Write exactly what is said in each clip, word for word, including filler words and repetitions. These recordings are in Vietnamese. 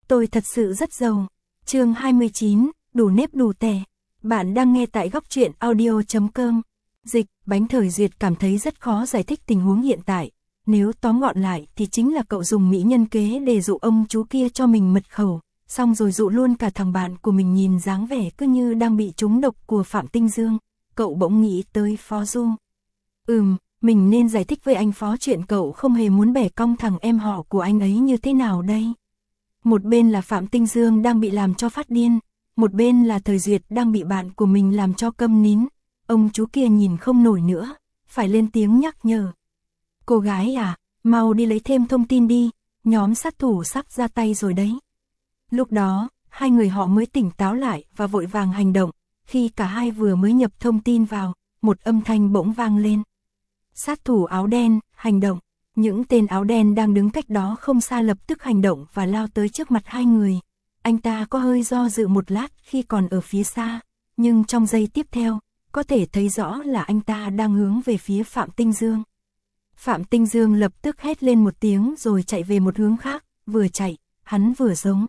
Tôi thật sự rất giàu. Chương hai mươi chín, đủ nếp đủ tẻ. Bạn đang nghe tại góc truyện audio chấm com. Dịch, Bánh Thời Duyệt cảm thấy rất khó giải thích tình huống hiện tại. Nếu tóm gọn lại thì chính là cậu dùng mỹ nhân kế để dụ ông chú kia cho mình mật khẩu, xong rồi dụ luôn cả thằng bạn của mình nhìn dáng vẻ cứ như đang bị trúng độc của Phạm Tinh Dương. Cậu bỗng nghĩ tới Phó Du. Ừm, mình nên giải thích với anh Phó chuyện cậu không hề muốn bẻ cong thằng em họ của anh ấy như thế nào đây. Một bên là Phạm Tinh Dương đang bị làm cho phát điên, một bên là Thời Duyệt đang bị bạn của mình làm cho câm nín. Ông chú kia nhìn không nổi nữa, phải lên tiếng nhắc nhở. Cô gái à, mau đi lấy thêm thông tin đi, nhóm sát thủ sắp ra tay rồi đấy. Lúc đó, hai người họ mới tỉnh táo lại và vội vàng hành động. Khi cả hai vừa mới nhập thông tin vào, một âm thanh bỗng vang lên. Sát thủ áo đen, hành động. Những tên áo đen đang đứng cách đó không xa lập tức hành động và lao tới trước mặt hai người. Anh ta có hơi do dự một lát khi còn ở phía xa, nhưng trong giây tiếp theo, có thể thấy rõ là anh ta đang hướng về phía Phạm Tinh Dương. Phạm Tinh Dương lập tức hét lên một tiếng rồi chạy về một hướng khác, vừa chạy, hắn vừa giống.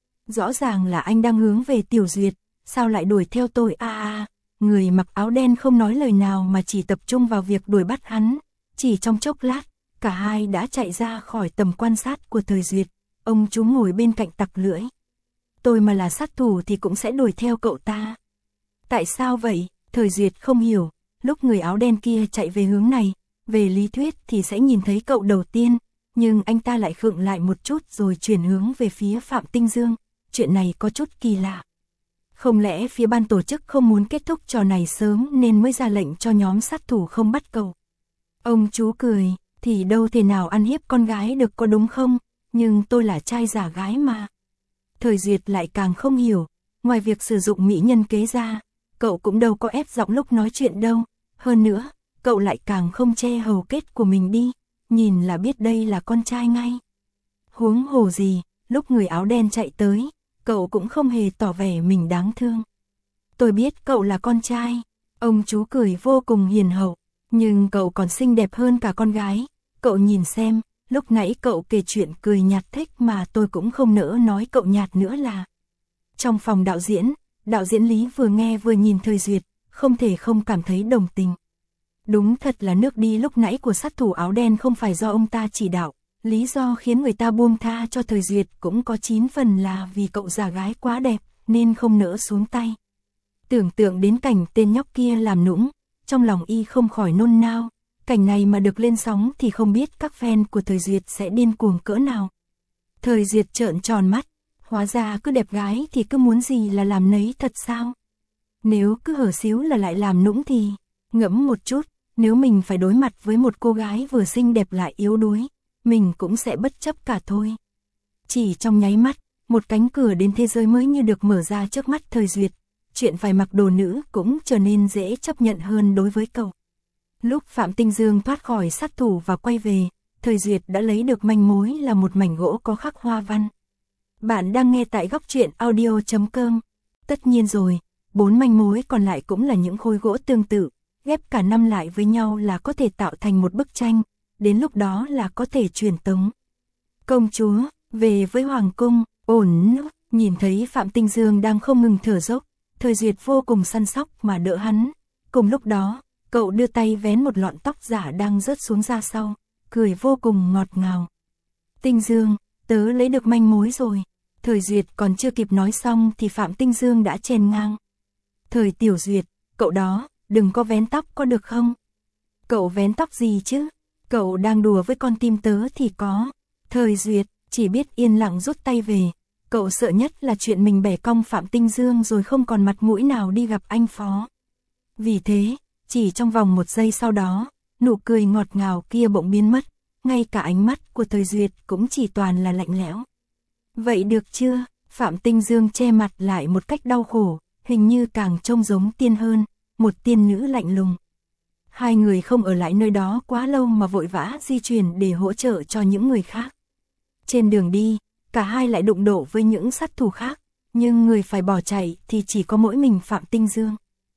Rõ ràng là anh đang hướng về Tiểu Duyệt, sao lại đuổi theo tôi a à, à. Người mặc áo đen không nói lời nào mà chỉ tập trung vào việc đuổi bắt hắn. Chỉ trong chốc lát, cả hai đã chạy ra khỏi tầm quan sát của Thời Duyệt. Ông chú ngồi bên cạnh tặc lưỡi. Tôi mà là sát thủ thì cũng sẽ đuổi theo cậu ta. Tại sao vậy? Thời Duyệt không hiểu. Lúc người áo đen kia chạy về hướng này, về lý thuyết thì sẽ nhìn thấy cậu đầu tiên, nhưng anh ta lại khựng lại một chút rồi chuyển hướng về phía Phạm Tinh Dương. Chuyện này có chút kỳ lạ. Không lẽ phía ban tổ chức không muốn kết thúc trò này sớm nên mới ra lệnh cho nhóm sát thủ không bắt cậu? Ông chú cười, thì đâu thể nào ăn hiếp con gái được có đúng không? Nhưng tôi là trai giả gái mà. Thời Duyệt lại càng không hiểu, ngoài việc sử dụng mỹ nhân kế ra, cậu cũng đâu có ép giọng lúc nói chuyện đâu. Hơn nữa, cậu lại càng không che hầu kết của mình đi, nhìn là biết đây là con trai ngay. Huống hồ gì, lúc người áo đen chạy tới, cậu cũng không hề tỏ vẻ mình đáng thương. Tôi biết cậu là con trai, ông chú cười vô cùng hiền hậu, nhưng cậu còn xinh đẹp hơn cả con gái. Cậu nhìn xem, lúc nãy cậu kể chuyện cười nhạt thích mà tôi cũng không nỡ nói cậu nhạt nữa là. Trong phòng đạo diễn, đạo diễn Lý vừa nghe vừa nhìn Thời Duyệt, không thể không cảm thấy đồng tình. Đúng thật là nước đi lúc nãy của sát thủ áo đen không phải do ông ta chỉ đạo. Lý do khiến người ta buông tha cho Thời Duyệt cũng có chín phần là vì cậu giả gái quá đẹp, nên không nỡ xuống tay. Tưởng tượng đến cảnh tên nhóc kia làm nũng, trong lòng y không khỏi nôn nao. Cảnh này mà được lên sóng thì không biết các fan của Thời Duyệt sẽ điên cuồng cỡ nào. Thời Duyệt trợn tròn mắt, hóa ra cứ đẹp gái thì cứ muốn gì là làm nấy thật sao? Nếu cứ hở xíu là lại làm nũng thì, ngẫm một chút, nếu mình phải đối mặt với một cô gái vừa xinh đẹp lại yếu đuối, mình cũng sẽ bất chấp cả thôi. Chỉ trong nháy mắt, một cánh cửa đến thế giới mới như được mở ra trước mắt Thời Duyệt. Chuyện phải mặc đồ nữ cũng trở nên dễ chấp nhận hơn đối với cậu. Lúc Phạm Tinh Dương thoát khỏi sát thủ và quay về, Thời Duyệt đã lấy được manh mối là một mảnh gỗ có khắc hoa văn. Bạn đang nghe tại góc truyện audio chấm com. Tất nhiên rồi, bốn manh mối còn lại cũng là những khối gỗ tương tự, ghép cả năm lại với nhau là có thể tạo thành một bức tranh, đến lúc đó là có thể truyền tống. Công chúa, về với Hoàng cung, ổn, nhìn thấy Phạm Tinh Dương đang không ngừng thở dốc, Thời Duyệt vô cùng săn sóc mà đỡ hắn. Cùng lúc đó, cậu đưa tay vén một lọn tóc giả đang rớt xuống ra sau, cười vô cùng ngọt ngào. Tinh Dương, tớ lấy được manh mối rồi. Thời Duyệt còn chưa kịp nói xong thì Phạm Tinh Dương đã chèn ngang. Thời Tiểu Duyệt, cậu đó, đừng có vén tóc có được không? Cậu vén tóc gì chứ? Cậu đang đùa với con tim tớ thì có. Thời Duyệt chỉ biết yên lặng rút tay về. Cậu sợ nhất là chuyện mình bẻ cong Phạm Tinh Dương rồi không còn mặt mũi nào đi gặp anh Phó. Vì thế, chỉ trong vòng một giây sau đó, nụ cười ngọt ngào kia bỗng biến mất. Ngay cả ánh mắt của Thời Duyệt cũng chỉ toàn là lạnh lẽo. Vậy được chưa? Phạm Tinh Dương che mặt lại một cách đau khổ, hình như càng trông giống tiên hơn, một tiên nữ lạnh lùng. Hai người không ở lại nơi đó quá lâu mà vội vã di chuyển để hỗ trợ cho những người khác. Trên đường đi, cả hai lại đụng độ với những sát thủ khác, nhưng người phải bỏ chạy thì chỉ có mỗi mình Phạm Tinh Dương.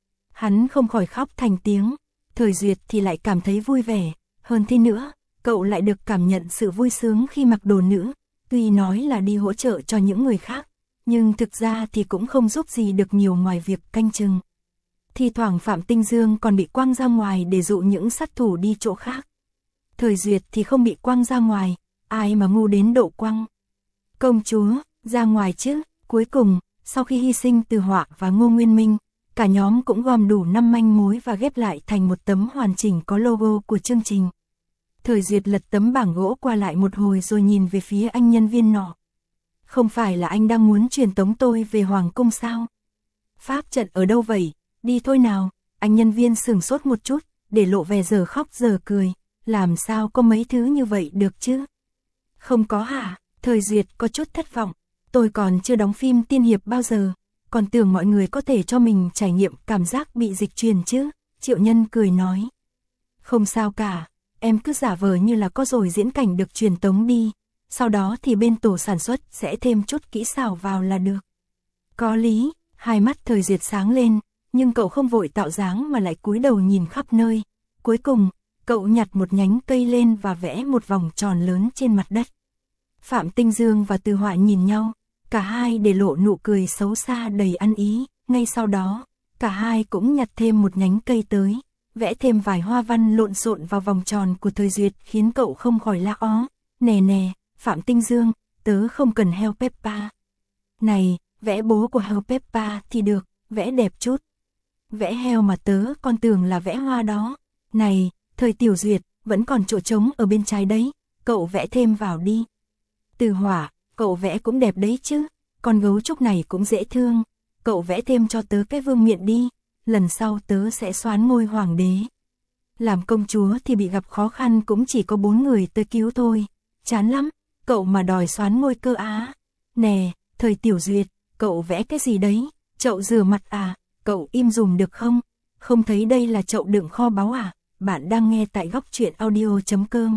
Hắn không khỏi khóc thành tiếng, Thời Duyệt thì lại cảm thấy vui vẻ, hơn thế nữa, cậu lại được cảm nhận sự vui sướng khi mặc đồ nữ, Tuy nói là đi hỗ trợ cho những người khác, nhưng thực ra thì cũng không giúp gì được nhiều ngoài việc canh chừng. Thì thoảng Phạm Tinh Dương còn bị quăng ra ngoài để dụ những sát thủ đi chỗ khác. Thời Duyệt thì không bị quăng ra ngoài, ai mà ngu đến độ quăng. Công chúa, ra ngoài chứ. Cuối cùng, sau khi hy sinh Từ Họa và Ngô Nguyên Minh, cả nhóm cũng gom đủ năm manh mối và ghép lại thành một tấm hoàn chỉnh có logo của chương trình. Thời Duyệt lật tấm bảng gỗ qua lại một hồi rồi nhìn về phía anh nhân viên nọ. Không phải là anh đang muốn truyền tống tôi về Hoàng Cung sao? Pháp trận ở đâu vậy? Đi thôi nào. Anh nhân viên sửng sốt một chút, để lộ vẻ giờ khóc giờ cười. Làm sao có mấy thứ như vậy được chứ? Không có hả? Thời Duyệt có chút thất vọng. Tôi còn chưa đóng phim tiên hiệp bao giờ, còn tưởng mọi người có thể cho mình trải nghiệm cảm giác bị dịch truyền chứ. Triệu Nhân cười nói. Không sao cả, em cứ giả vờ như là có rồi diễn cảnh được truyền tống đi. Sau đó thì bên tổ sản xuất sẽ thêm chút kỹ xảo vào là được. Có lý, hai mắt Thời Duyệt sáng lên, nhưng cậu không vội tạo dáng mà lại cúi đầu nhìn khắp nơi. Cuối cùng, cậu nhặt một nhánh cây lên và vẽ một vòng tròn lớn trên mặt đất. Phạm Tinh Dương và Từ Họa nhìn nhau, cả hai để lộ nụ cười xấu xa đầy ăn ý. Ngay sau đó, cả hai cũng nhặt thêm một nhánh cây tới, vẽ thêm vài hoa văn lộn xộn vào vòng tròn của Thời Duyệt khiến cậu không khỏi la ó. Nè nè, Phạm Tinh Dương, tớ không cần heo Peppa. Này, vẽ bố của heo Peppa thì được, vẽ đẹp chút. Vẽ heo mà tớ còn tưởng là vẽ hoa đó. Này, Thời Tiểu Duyệt, vẫn còn chỗ trống ở bên trái đấy, cậu vẽ thêm vào đi. Từ Hỏa, cậu vẽ cũng đẹp đấy chứ, con gấu trúc này cũng dễ thương, cậu vẽ thêm cho tớ cái vương miện đi, lần sau tớ sẽ soán ngôi hoàng đế. Làm công chúa thì bị gặp khó khăn cũng chỉ có bốn người tới cứu thôi, chán lắm, cậu mà đòi soán ngôi cơ á. Nè, Thời Tiểu Duyệt, cậu vẽ cái gì đấy, chậu rửa mặt à, cậu im dùm được không, không thấy đây là chậu đựng kho báu à, bạn đang nghe tại góc truyện audio chấm com.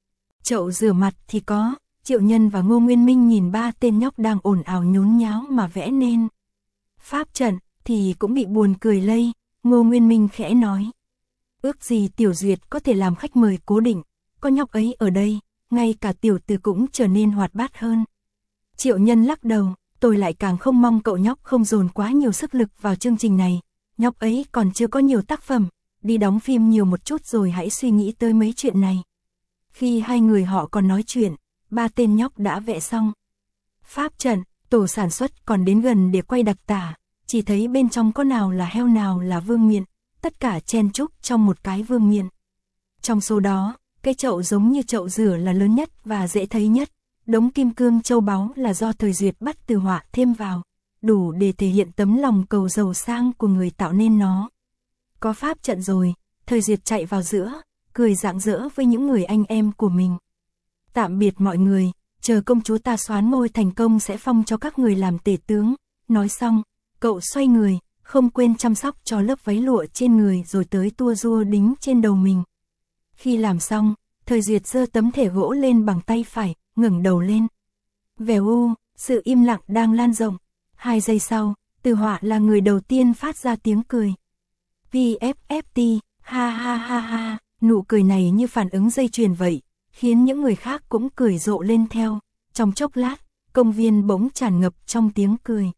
Chậu rửa mặt thì có. Triệu Nhân và Ngô Nguyên Minh nhìn ba tên nhóc đang ồn ào nhốn nháo mà vẽ nên. Pháp trận thì cũng bị buồn cười lây, Ngô Nguyên Minh khẽ nói. Ước gì Tiểu Duyệt có thể làm khách mời cố định, có nhóc ấy ở đây, ngay cả Tiểu Từ cũng trở nên hoạt bát hơn. Triệu Nhân lắc đầu, tôi lại càng không mong cậu nhóc không dồn quá nhiều sức lực vào chương trình này, nhóc ấy còn chưa có nhiều tác phẩm, đi đóng phim nhiều một chút rồi hãy suy nghĩ tới mấy chuyện này. Khi hai người họ còn nói chuyện, ba tên nhóc đã vẽ xong. Pháp trận, tổ sản xuất còn đến gần để quay đặc tả, chỉ thấy bên trong có nào là heo nào là vương miện, tất cả chen chúc trong một cái vương miện. Trong số đó, cái chậu giống như chậu rửa là lớn nhất và dễ thấy nhất, đống kim cương châu báu là do Thời Duyệt bắt Từ Họa thêm vào, đủ để thể hiện tấm lòng cầu giàu sang của người tạo nên nó. Có pháp trận rồi, Thời Duyệt chạy vào giữa, cười rạng rỡ với những người anh em của mình. Tạm biệt mọi người, chờ công chúa ta soán ngôi thành công sẽ phong cho các người làm tể tướng. Nói xong, cậu xoay người, không quên chăm sóc cho lớp váy lụa trên người rồi tới tua rua đính trên đầu mình. Khi làm xong, Thời Duyệt giơ tấm thẻ gỗ lên bằng tay phải, ngẩng đầu lên. Vèo u, sự im lặng đang lan rộng. Hai giây sau, Từ Họa là người đầu tiên phát ra tiếng cười. vê ép ép tê, ha ha ha ha, nụ cười này như phản ứng dây chuyền vậy, khiến những người khác cũng cười rộ lên theo. Trong chốc lát, công viên bỗng tràn ngập trong tiếng cười.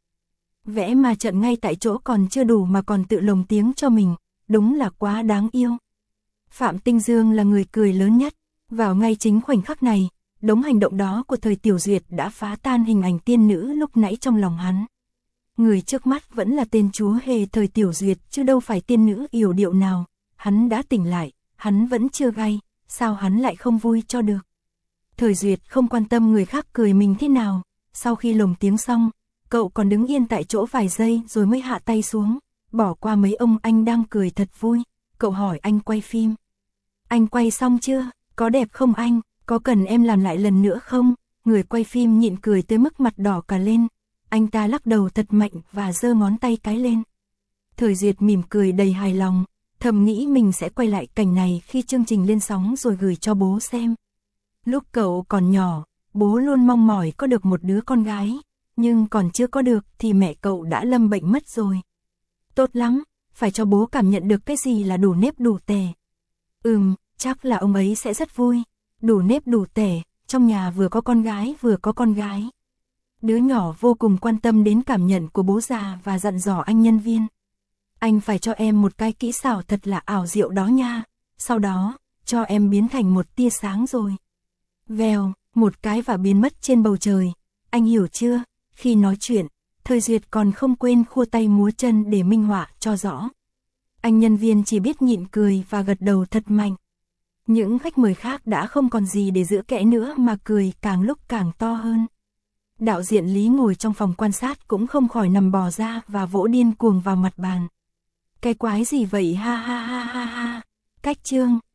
Vẽ ma trận ngay tại chỗ còn chưa đủ mà còn tự lồng tiếng cho mình, đúng là quá đáng yêu. Phạm Tinh Dương là người cười lớn nhất, vào ngay chính khoảnh khắc này, đống hành động đó của Thời Tiểu Duyệt đã phá tan hình ảnh tiên nữ lúc nãy trong lòng hắn. Người trước mắt vẫn là tên chúa hề Thời Tiểu Duyệt chứ đâu phải tiên nữ yểu điệu nào. Hắn đã tỉnh lại, hắn vẫn chưa gay, sao hắn lại không vui cho được. Thời Duyệt không quan tâm người khác cười mình thế nào, sau khi lồng tiếng xong, cậu còn đứng yên tại chỗ vài giây rồi mới hạ tay xuống, bỏ qua mấy ông anh đang cười thật vui. Cậu hỏi anh quay phim. Anh quay xong chưa, có đẹp không anh, có cần em làm lại lần nữa không? Người quay phim nhịn cười tới mức mặt đỏ cả lên. Anh ta lắc đầu thật mạnh và giơ ngón tay cái lên. Thời Duyệt mỉm cười đầy hài lòng, thầm nghĩ mình sẽ quay lại cảnh này khi chương trình lên sóng rồi gửi cho bố xem. Lúc cậu còn nhỏ, bố luôn mong mỏi có được một đứa con gái, nhưng còn chưa có được thì mẹ cậu đã lâm bệnh mất rồi. Tốt lắm, phải cho bố cảm nhận được cái gì là đủ nếp đủ tẻ. Ừm, chắc là ông ấy sẽ rất vui. Đủ nếp đủ tẻ, trong nhà vừa có con gái vừa có con gái. Đứa nhỏ vô cùng quan tâm đến cảm nhận của bố già và dặn dò anh nhân viên. Anh phải cho em một cái kỹ xảo thật là ảo diệu đó nha, sau đó, cho em biến thành một tia sáng rồi. Vèo, một cái và biến mất trên bầu trời, anh hiểu chưa? Khi nói chuyện, Thời Duyệt còn không quên khua tay múa chân để minh họa cho rõ. Anh nhân viên chỉ biết nhịn cười và gật đầu thật mạnh. Những khách mời khác đã không còn gì để giữ kẽ nữa mà cười càng lúc càng to hơn. Đạo diễn Lý ngồi trong phòng quan sát cũng không khỏi nằm bò ra và vỗ điên cuồng vào mặt bàn. Cái quái gì vậy ha ha ha ha ha. Cách chương